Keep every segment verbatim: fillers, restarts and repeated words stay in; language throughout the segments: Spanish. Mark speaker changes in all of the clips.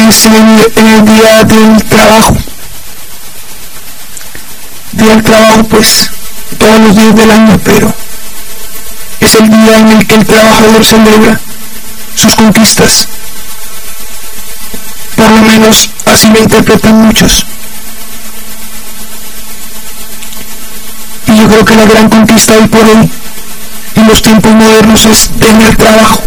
Speaker 1: es el, el día del trabajo. Día del trabajo, pues, todos los días del año, pero es el día en el que el trabajador celebra sus conquistas. Por lo menos así lo interpretan muchos. Y yo creo que la gran conquista hoy por hoy, en los tiempos modernos, es tener trabajo.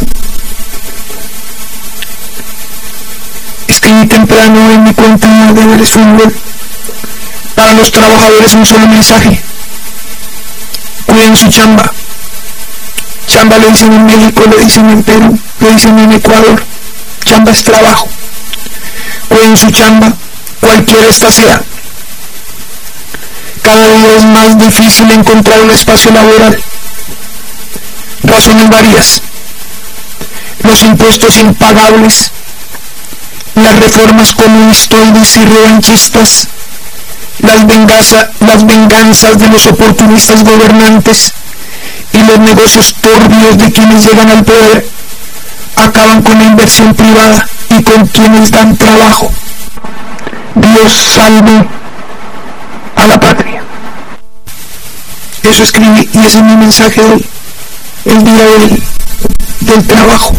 Speaker 1: Escribí temprano en mi cuenta de Vélez Fútbol: para los trabajadores un solo mensaje: cuiden su chamba. Chamba lo dicen en México, lo dicen en Perú, lo dicen en Ecuador. Chamba es trabajo. Cuiden su chamba, cualquiera esta sea. Cada día es más difícil encontrar un espacio laboral. Razones varias: los impuestos impagables, las reformas comunistoides y revanchistas, las, venganza, las venganzas de los oportunistas gobernantes y los negocios turbios de quienes llegan al poder acaban con la inversión privada y con quienes dan trabajo. Dios salve a la patria. Eso escribí y ese es mi mensaje de hoy, el día del, del trabajo.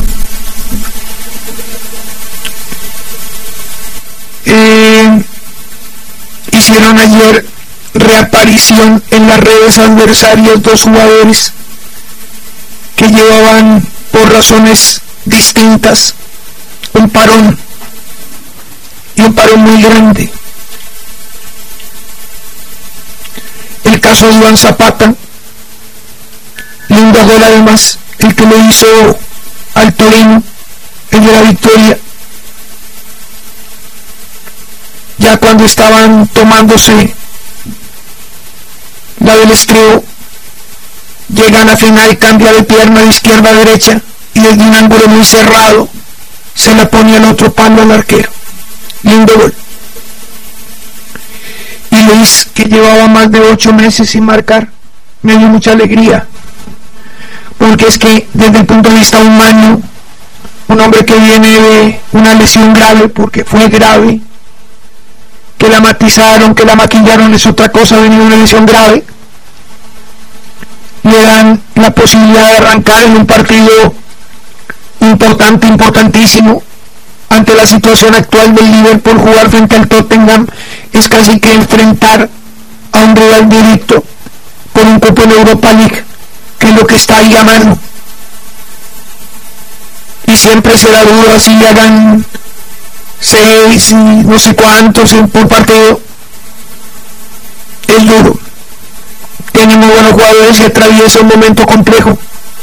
Speaker 1: Eh, hicieron ayer reaparición en las redes adversarias dos jugadores que llevaban, por razones distintas, un parón, y un parón muy grande. El caso de Iván Zapata, lindo gol además, el que lo hizo al Torino, el de la victoria, ya cuando estaban tomándose la del estribo, llegan a final, cambia de pierna de izquierda a derecha y desde un ángulo muy cerrado se la pone al otro palo al arquero. Lindo gol. Y Luis, que llevaba más de ocho meses sin marcar, me dio mucha alegría, porque es que desde el punto de vista humano, un hombre que viene de una lesión grave, porque fue grave, que la matizaron, que la maquillaron es otra cosa, venía de una lesión grave, le dan la posibilidad de arrancar en un partido importante, importantísimo, ante la situación actual del Liverpool. Jugar frente al Tottenham es casi que enfrentar a un rival directo por un cupo en Europa League, que es lo que está ahí a mano, y siempre será duro, así hagan seis y no sé cuántos por partido, es duro. Tenemos buenos jugadores y atraviesa un momento complejo.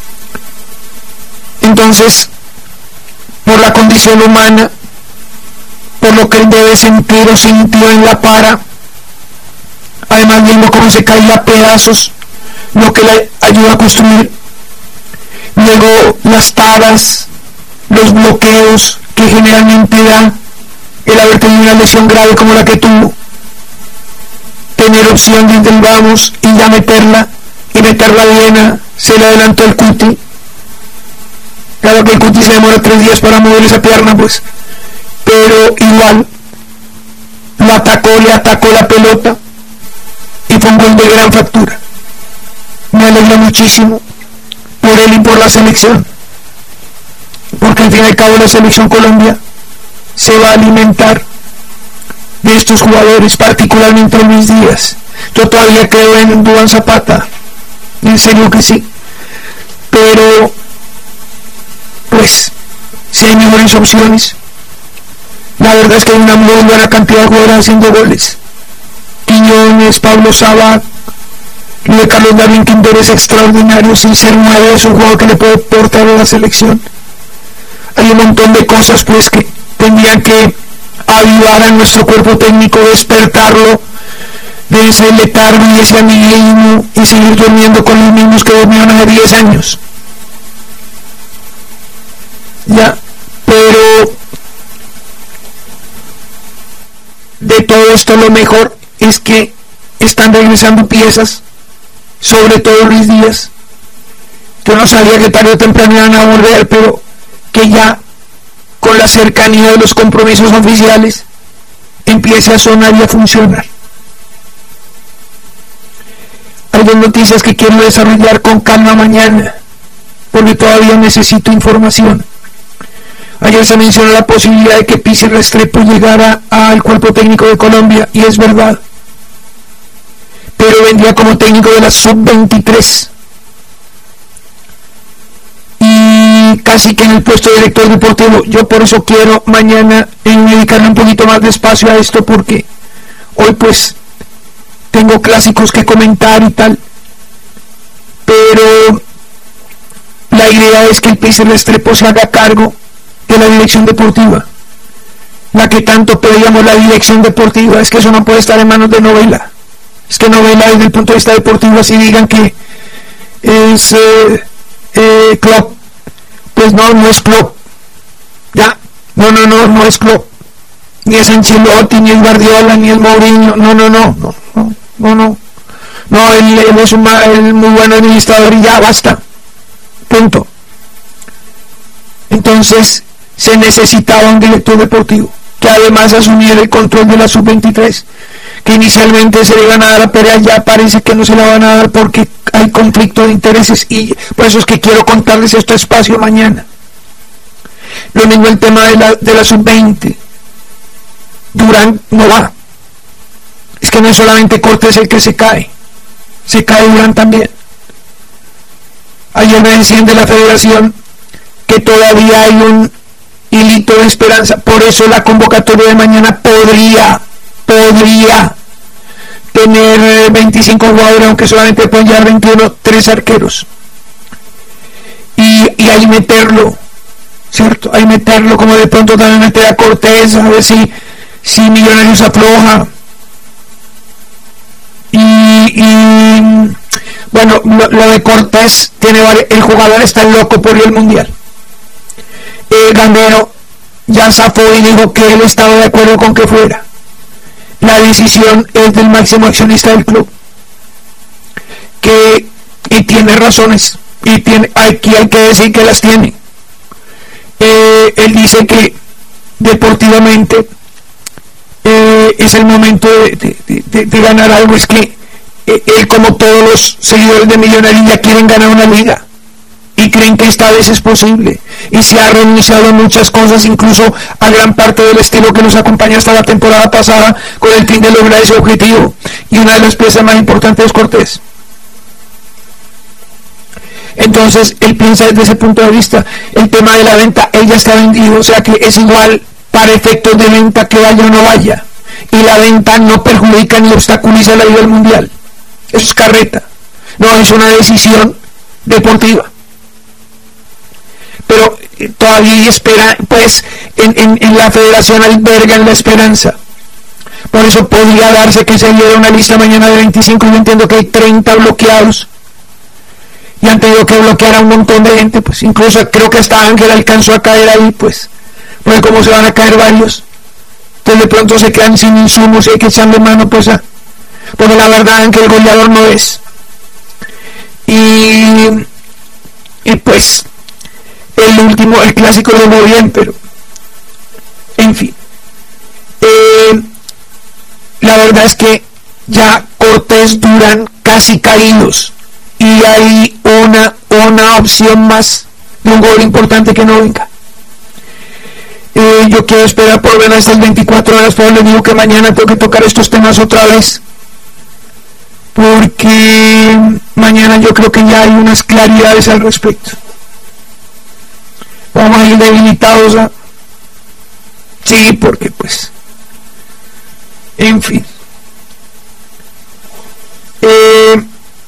Speaker 1: Entonces, por la condición humana, por lo que él debe sentir o sintió en la para, además viendo cómo se cae a pedazos lo que le ayuda a construir, luego las taras, los bloqueos que generalmente da el haber tenido una lesión grave como la que tuvo, tener opción desde el vamos y ya meterla, y meterla bien, se le adelantó el Cuti. Claro que el Cuti se demora tres días para mover esa pierna, pues, pero igual lo atacó, le atacó la pelota y fue un gol de gran factura. Me alegra muchísimo por él y por la selección, porque al fin y al cabo la selección Colombia se va a alimentar de estos jugadores, particularmente Luis Díaz. Yo todavía creo en Duván Zapata, en serio que sí, pero pues si hay mejores opciones, la verdad es que hay una muy buena cantidad de jugadores haciendo goles. Quiñones, Pablo Sabac, lo de Carlos David Quintero es extraordinario, sin ser nueve, es un jugador que le puede aportar a la selección. Hay un montón de cosas pues que tendrían que avivar a nuestro cuerpo técnico, despertarlo de ese letargo y ese amiguismo y seguir durmiendo con los mismos que dormían hace diez años. Ya, pero de todo esto lo mejor es que están regresando piezas, sobre todo Luis Díaz. Yo no sabía que tarde o temprano iban a volver, pero que ya con con la cercanía de los compromisos oficiales, empiece a sonar y a funcionar. Hay dos noticias que quiero desarrollar con calma mañana, porque todavía necesito información. Ayer se mencionó la posibilidad de que Pizzi Restrepo llegara al cuerpo técnico de Colombia, y es verdad, pero vendría como técnico de la sub veintitrés y casi que en el puesto de director deportivo. Yo por eso quiero mañana dedicarle un poquito más de espacio a esto, porque hoy pues tengo clásicos que comentar y tal, pero la idea es que el Pizzi Restrepo se haga cargo de la dirección deportiva, la que tanto pedíamos, la dirección deportiva. Es que eso no puede estar en manos de Novela. Es que Novela, desde el punto de vista deportivo, así digan que es eh, eh, Klopp, pues no, no es Klopp, ya, no, no, no, no es Klopp, ni es Ancelotti, ni es Guardiola, ni es Mourinho, no, no, no, no, no, no, no, no, él, él es un él muy buen administrador y ya, basta, punto. Entonces se necesitaba un director deportivo que además asumiera el control de la sub veintitrés, que inicialmente se le iban a dar a Perea, ya parece que no se la van a dar porque hay conflicto de intereses, y por eso es que quiero contarles este espacio mañana. Lo mismo el tema de la, de la sub veinte. Durán no va. Es que no es solamente Cortés el que se cae, se cae Durán también. Ayer me decían de la federación que todavía hay un hilito de esperanza, por eso la convocatoria de mañana podría, podría tener veinticinco jugadores, aunque solamente pueden llevar veintiuno, tres arqueros, y, y ahí meterlo, ¿cierto? Ahí meterlo, como de pronto también meter a Cortés, a ver si, si Millonarios afloja, y, y bueno, lo, lo de Cortés tiene varios, el jugador está loco por ir al Mundial. Eh, Gamero ya zafó y dijo que él estaba de acuerdo con que fuera. La decisión es del máximo accionista del club, que y tiene razones, y tiene, aquí hay que decir que las tiene. Eh, él dice que deportivamente eh, es el momento de, de, de, de ganar algo. Es que eh, él, como todos los seguidores de Millonarios, ya quieren ganar una liga y creen que esta vez es posible, y se ha renunciado a muchas cosas, incluso a gran parte del estilo que nos acompaña hasta la temporada pasada, con el fin de lograr ese objetivo, y una de las piezas más importantes es Cortés. Entonces él piensa desde ese punto de vista. El tema de la venta, él ya está vendido, o sea que es igual para efectos de venta que vaya o no vaya, y la venta no perjudica ni obstaculiza la ida al Mundial. Eso es carreta, no es una decisión deportiva. Pero eh, todavía espera, pues en, en, en la federación albergan la esperanza. Por eso podría darse que se diera una lista mañana de veinticinco. Yo entiendo que hay treinta bloqueados y han tenido que bloquear a un montón de gente, pues incluso creo que hasta Ángel alcanzó a caer ahí, pues porque como se van a caer varios, entonces de pronto se quedan sin insumos y hay que echarle mano, pues a, porque la verdad Ángel el goleador no es, y, y pues el último, el clásico lo muy bien, pero en fin, eh, la verdad es que ya Cortés, Durán casi caídos, y hay una, una opción más de un gol importante que no venga. Eh, yo quiero esperar por ver hasta el veinticuatro horas, pero les digo que mañana tengo que tocar estos temas otra vez, porque mañana yo creo que ya hay unas claridades al respecto. Vamos a ir debilitados a... Sí, porque pues... En fin. Eh,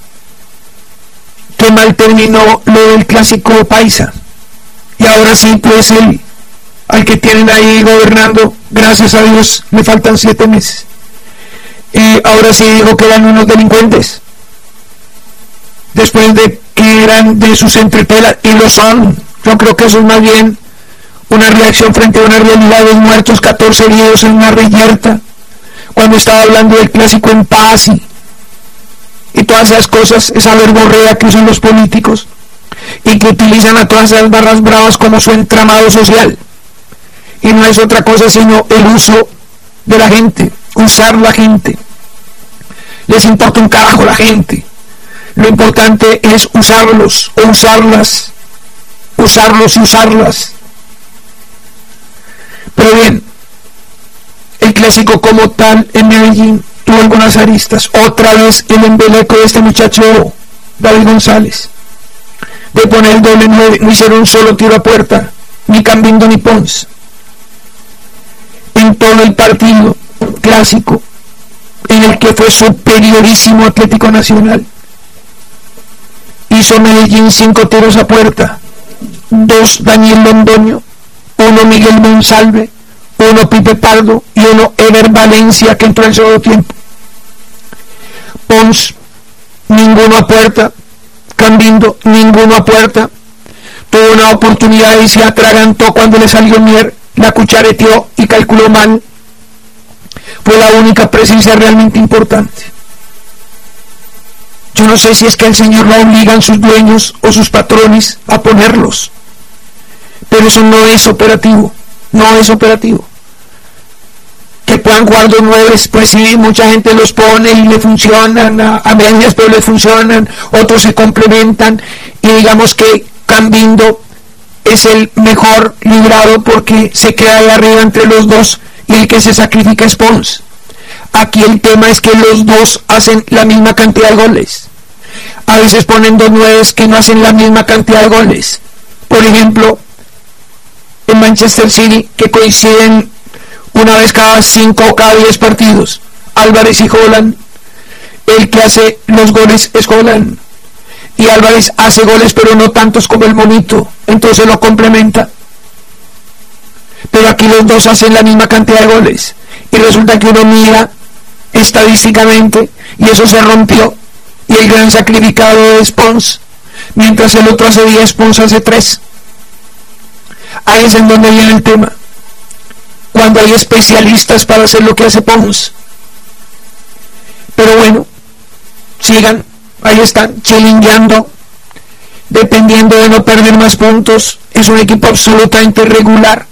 Speaker 1: qué mal terminó lo del clásico paisa. Y ahora sí, pues el al que tienen ahí gobernando, gracias a Dios, le faltan siete meses. Eh, ahora sí dijo que eran unos delincuentes. Después de que eran de sus entretelas, y lo son. Yo creo que eso es más bien una reacción frente a una realidad de muertos, catorce heridos en una reyerta, cuando estaba hablando del clásico en paz y, y todas esas cosas, esa verborrea que usan los políticos y que utilizan a todas esas barras bravas como su entramado social. y no es otra cosa sino el uso de la gente, usar la gente. Les importa un carajo la gente, lo importante es usarlos o usarlas, usarlos y usarlas. Pero bien, el clásico como tal en Medellín tuvo algunas aristas. Otra vez el embeleco de este muchacho David González de poner el doble nueve, no hicieron un solo tiro a puerta, ni Cambindo ni Pons. En todo el partido clásico, en el que fue superiorísimo Atlético Nacional, hizo Medellín cinco tiros a puerta, dos Daniel Londoño, uno Miguel Monsalve, uno Pipe Pardo y uno Ever Valencia, que entró en el segundo tiempo. Pons, ninguno a puerta. Cambindo, ninguno a puerta. Tuvo una oportunidad y se atragantó cuando le salió Mier, la cuchareteó y calculó mal. Fue la única presencia realmente importante. Yo no sé si es que el señor lo obligan sus dueños o sus patrones a ponerlos, pero eso no es operativo, no es operativo. Que puedan jugar dos nueves, pues sí, mucha gente los pone y le funcionan a, a medias, pero le funcionan, otros se complementan, y digamos que Cambindo es el mejor librado porque se queda ahí arriba entre los dos, y el que se sacrifica es Pons. Aquí el tema es que los dos hacen la misma cantidad de goles. A veces ponen dos nueves que no hacen la misma cantidad de goles. Por ejemplo, en Manchester City, que coinciden una vez cada cinco o cada diez partidos, Álvarez y Haaland, el que hace los goles es Haaland, y Álvarez hace goles pero no tantos como el monito, entonces lo complementa. Pero aquí los dos hacen la misma cantidad de goles, y resulta que uno mira estadísticamente y eso se rompió, y el gran sacrificado es Pons, mientras el otro hace diez, Pons hace tres. Ahí es en donde viene el tema, cuando hay especialistas para hacer lo que hace Pons. Pero bueno, sigan, ahí están chilingueando, dependiendo de no perder más puntos. Es un equipo absolutamente irregular,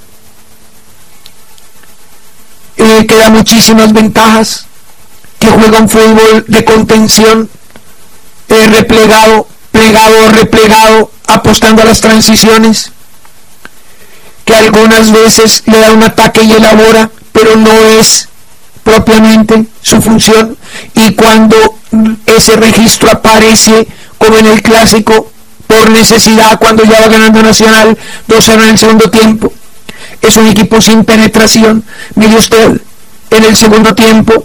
Speaker 1: eh, que da muchísimas ventajas, que juega un fútbol de contención, eh, replegado, plegado, replegado, apostando a las transiciones, que algunas veces le da un ataque y elabora, pero no es propiamente su función, y cuando ese registro aparece, como en el clásico, por necesidad, cuando ya va ganando Nacional dos cero en el segundo tiempo, es un equipo sin penetración. Mire usted, en el segundo tiempo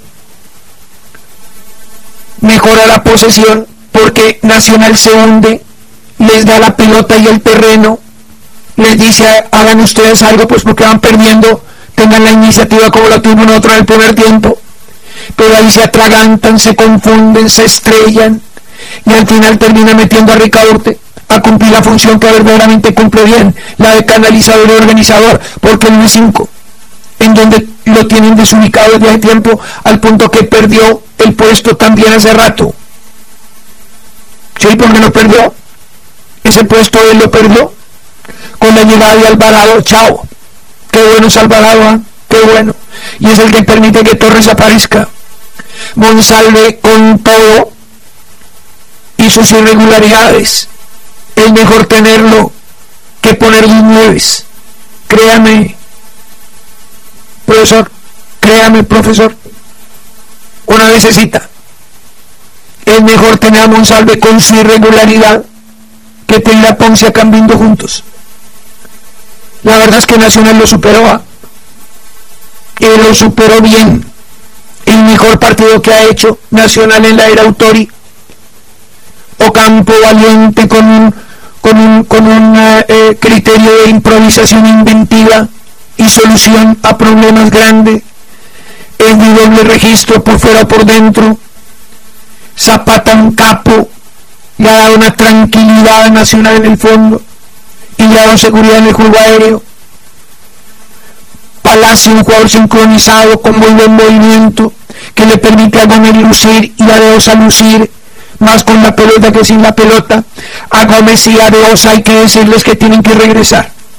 Speaker 1: mejora la posesión porque Nacional se hunde, les da la pelota y el terreno, les dice hagan ustedes algo, pues porque van perdiendo, tengan la iniciativa como la tuvimos nosotros en el primer tiempo, pero ahí se atragantan, se confunden, se estrellan, y al final termina metiendo a Ricaurte a cumplir la función que verdaderamente cumple bien, la de canalizador y organizador, porque el cinco, en donde lo tienen desubicado desde hace tiempo, al punto que perdió el puesto también hace rato. Sí, porque lo perdió, ese puesto él lo perdió con la llegada de Alvarado. Chao, qué bueno es Alvarado, ¿eh? Qué bueno, y es el que permite que Torres aparezca. Monsalve con todo y sus irregularidades, es mejor tenerlo que poner dos nueves, créame profesor, créame profesor, una vecesita, es mejor tener a Monsalve con su irregularidad que tener a Ponce a Cambindo juntos. La verdad es que Nacional lo superó, ¿eh? Y lo superó bien. El mejor partido que ha hecho Nacional en la era Autori. Ocampo valiente con un, con un, con un eh, criterio de improvisación inventiva y solución a problemas grandes. Es de doble registro por fuera o por dentro. Zapata, un capo, le ha dado una tranquilidad Nacional en el fondo y le ha dado seguridad en el juego aéreo. Palacio, un jugador sincronizado con muy buen movimiento, que le permite a Gómez lucir y a Deosa lucir más con la pelota que sin la pelota. A Gómez y a Deosa hay que decirles que tienen que regresar,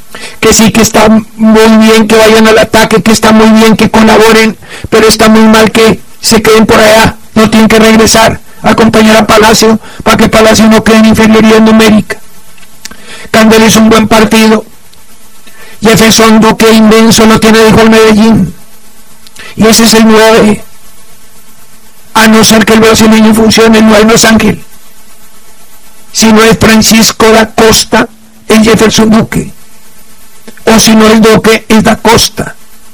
Speaker 1: que sí, que está muy bien que vayan al ataque, que está muy bien que colaboren, pero está muy mal que se queden por allá, no tienen que regresar a acompañar a Palacio para que Palacio no quede en inferioridad numérica. Candel hizo un buen partido. Jefferson Duque inmenso lo tiene, dijo el Medellín, y ese es el nueve, a no ser que el brasileño funcione. El nueve no es Ángel, si no es Francisco da Costa, es Jefferson Duque, o si no es Duque, es da Costa.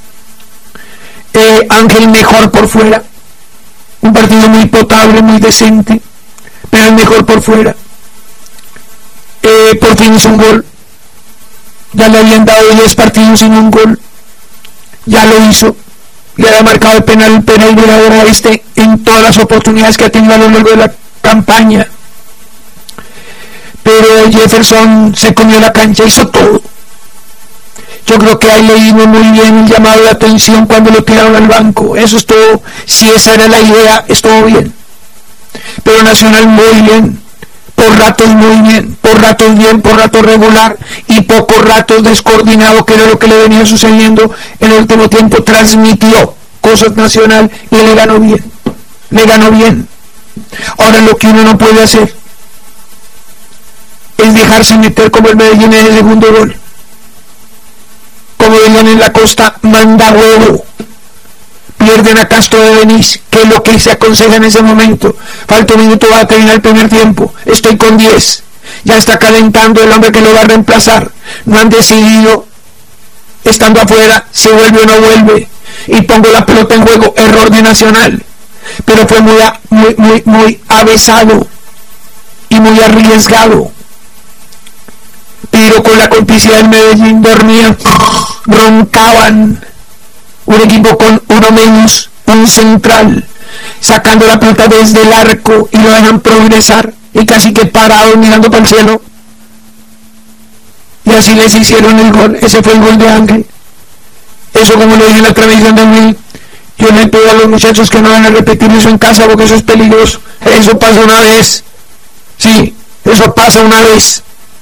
Speaker 1: eh, Ángel mejor por fuera, un partido muy potable, muy decente, pero el mejor por fuera. Eh, por fin hizo un gol, ya le habían dado diez partidos sin un gol, ya lo hizo, le había marcado el penal el penal Veladora este en todas las oportunidades que ha tenido a lo largo de la campaña, pero Jefferson se comió la cancha, hizo todo. Yo creo que ahí le vino muy bien el llamado de atención cuando lo tiraron al banco, eso es todo. Si esa era la idea, estuvo bien, pero Nacional muy bien, por ratos muy bien, por ratos bien, por ratos regular y pocos ratos descoordinado, que era lo que le venía sucediendo en el último tiempo. Transmitió cosas Nacional y le ganó bien, le ganó bien. Ahora lo que uno no puede hacer es dejarse meter como el Medellín en el segundo gol. Como dirían en la costa, manda huevo. Pierden a Castro de Denis, que es lo que se aconseja en ese momento. Falta un minuto, va a terminar el primer tiempo, estoy con diez, ya está calentando el hombre que lo va a reemplazar. No han decidido, estando afuera, se vuelve o no vuelve, y pongo la pelota en juego. Error de Nacional, pero fue muy, muy, muy, muy avesado y muy arriesgado. Pero con la complicidad del Medellín dormían, roncaban. Un equipo con uno menos, un central, sacando la pelota desde el arco y lo dejan progresar, y casi que parado mirando para el cielo, y así les hicieron el gol. Ese fue el gol de Ángel. Eso, como lo dije en la transmisión de Will, yo le pido a los muchachos que no van a repetir eso en casa, porque eso es peligroso. Eso pasa una vez, sí, eso pasa una vez,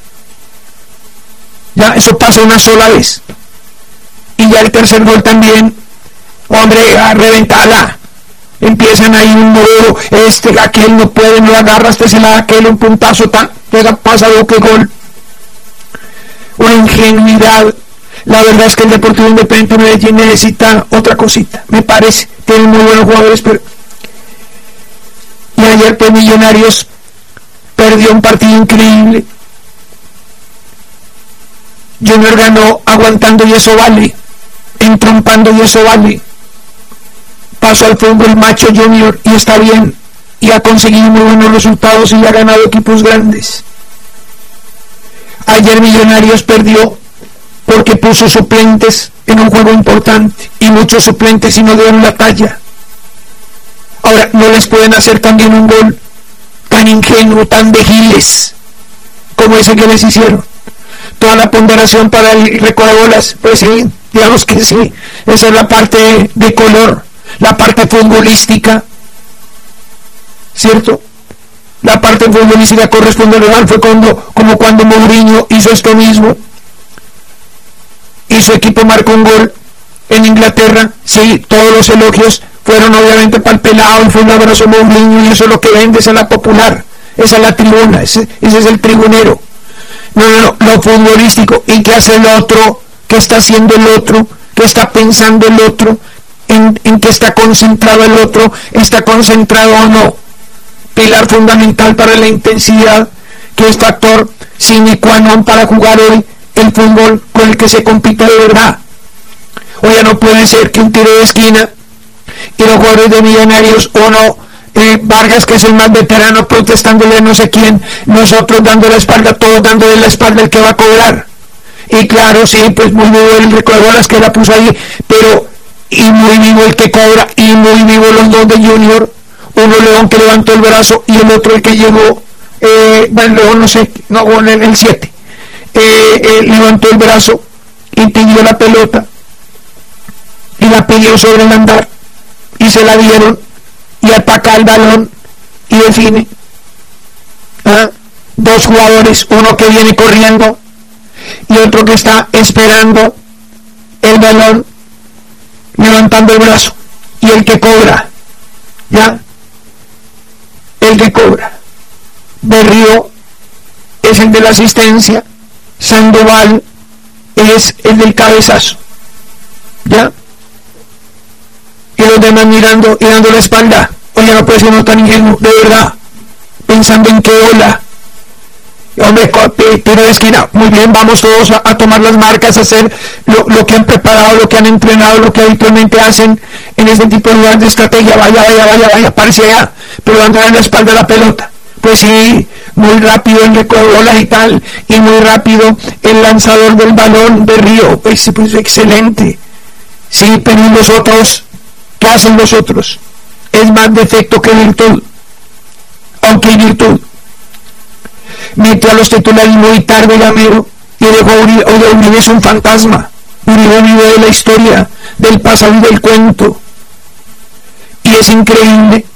Speaker 1: ya, eso pasa una sola vez. Y ya el tercer gol también, hombre, a reventarla. Empiezan ahí un modo, este, aquel no puede, no agarra, este se la da aquel, un puntazo, tan, llega, pasa, que gol. Una ingenuidad. La verdad es que el Deportivo Independiente Medellín necesita otra cosita, me parece. Tienen muy buenos jugadores, pero... Y ayer, pues, Millonarios perdió un partido increíble. Junior ganó aguantando y eso vale, entrompando y eso vale. Pasó al fútbol macho Junior y está bien, y ha conseguido muy buenos resultados y ha ganado equipos grandes. Ayer Millonarios perdió porque puso suplentes en un juego importante, y muchos suplentes y no dieron la talla. Ahora, no les pueden hacer también un gol tan ingenuo, tan de giles como ese que les hicieron. Toda la ponderación para el recodabolas, pues sí, digamos que sí, esa es la parte de color, la parte futbolística, ¿cierto? La parte futbolística corresponde al Real. Fue cuando, como cuando Mourinho hizo esto mismo y su equipo marcó un gol en Inglaterra. Sí, todos los elogios fueron obviamente para el pelado, y fue un abrazo Mourinho, y eso es lo que vende, esa es la popular, esa es la tribuna, ese, ese es el tribunero. No, no, no, lo futbolístico. ¿Y qué hace el otro? ¿Qué está haciendo el otro? ¿Qué está pensando el otro? ¿En, en qué está concentrado el otro? ¿Está concentrado o no? Pilar fundamental para la intensidad, que es factor sine qua non para jugar hoy el fútbol con el que se compite de verdad. Oye, no puede ser que un tiro de esquina y los jugadores de Millonarios, o no, eh, Vargas, que es el más veterano, protestándole a no sé quién, nosotros dando la espalda, todos dándole la espalda al que va a cobrar. Y claro, sí, pues muy vivo el recodabolas que la puso ahí, pero y muy vivo el que cobra, y muy vivo los dos de Junior, uno León que levantó el brazo y el otro el que llegó, eh, bueno, León no sé, no, en el siete, eh, eh, levantó el brazo y pidió la pelota, y la pidió sobre el andar, y se la dieron, y ataca el balón y define. ¿Ah? Dos jugadores, uno que viene corriendo y otro que está esperando el balón, levantando el brazo, y el que cobra, ya, el que cobra. Berrío es el de la asistencia, Sandoval es el del cabezazo, ya, y los demás mirando y dando la espalda. Oye, no puede ser uno tan ingenuo, de verdad, pensando en qué ola. Hombre, tiro de esquina, muy bien, vamos todos a, a tomar las marcas, a hacer lo, lo que han preparado, lo que han entrenado, lo que habitualmente hacen en este tipo de lugares de estrategia. Vaya, vaya, vaya, vaya, parece allá, pero van a dar en la espalda la pelota. Pues sí, muy rápido el recobolas y tal, y muy rápido el lanzador del balón de Río, pues, pues excelente. Sí, pero los otros, ¿qué hacen los otros? Es más defecto que virtud, aunque hay virtud. Metió a los titulares muy tarde Gamero y dejó a Uribe. Oye, Uribe es un fantasma. Uribe vive de la historia, del pasado y del cuento. Y es increíble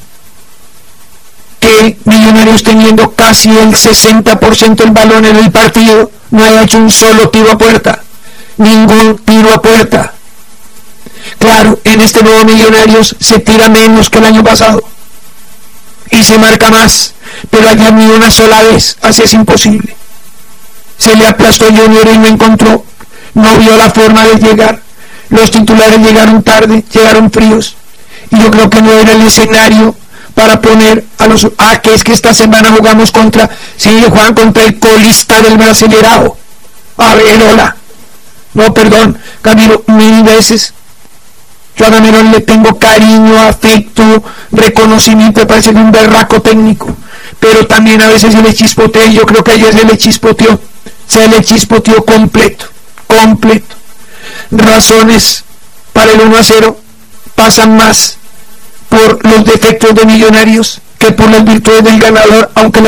Speaker 1: que Millonarios, teniendo casi el sesenta por ciento del balón en el partido, no haya hecho un solo tiro a puerta. Ningún tiro a puerta. Claro, en este nuevo Millonarios se tira menos que el año pasado y se marca más, pero allá ni una sola vez, así es imposible. Se le aplastó Junior y no encontró, no vio la forma de llegar. Los titulares llegaron tarde, llegaron fríos, y yo creo que no era el escenario para poner a los... Ah, que es que esta semana jugamos contra... Sí, juegan contra el colista del Brasileirao. A ver, hola. No, perdón, Camilo, mil veces. Yo a Gamero le tengo cariño, afecto, reconocimiento, me parece un berraco técnico, pero también a veces se le chispotea, y yo creo que ayer se le chispoteó, se le chispoteó completo, completo. Razones para el uno a cero pasan más por los defectos de Millonarios que por las virtudes del ganador, aunque la